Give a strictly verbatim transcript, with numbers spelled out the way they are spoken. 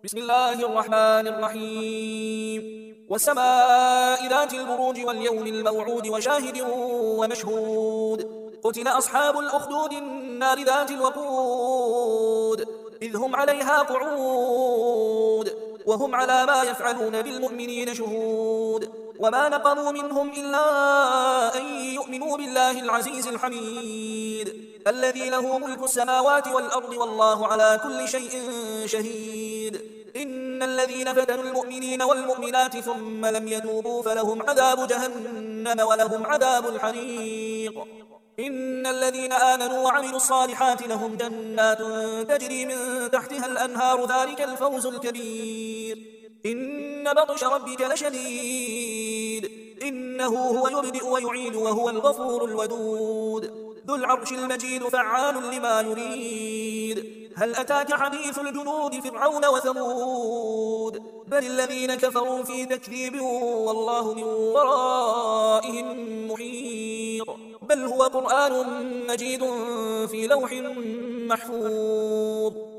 بسم الله الرحمن الرحيم والسماء ذات البروج واليوم الموعود وشاهد ومشهود قتل أصحاب الأخدود النار ذات الوقود إذ هم عليها قعود وهم على ما يفعلون بالمؤمنين شهود وما نقموا منهم إلا أن يؤمنوا بالله العزيز الحميد الذي له ملك السماوات والأرض والله على كل شيء شهيد إن الذين فتنوا المؤمنين والمؤمنات ثم لم يتوبوا فلهم عذاب جهنم ولهم عذاب الحريق إن الذين آمنوا وعملوا الصالحات لهم جنات تجري من تحتها الأنهار ذلك الفوز الكبير إن بطش ربك لشديد إنه هو يبدئ ويعيد وهو الغفور الودود ذو العرش المجيد فعال لما يريد هل أتاك حديث الجنود فرعون وثمود بل الذين كفروا في تكذيب والله من ورائهم محيط بل هو قرآن مجيد في لوح محفوظ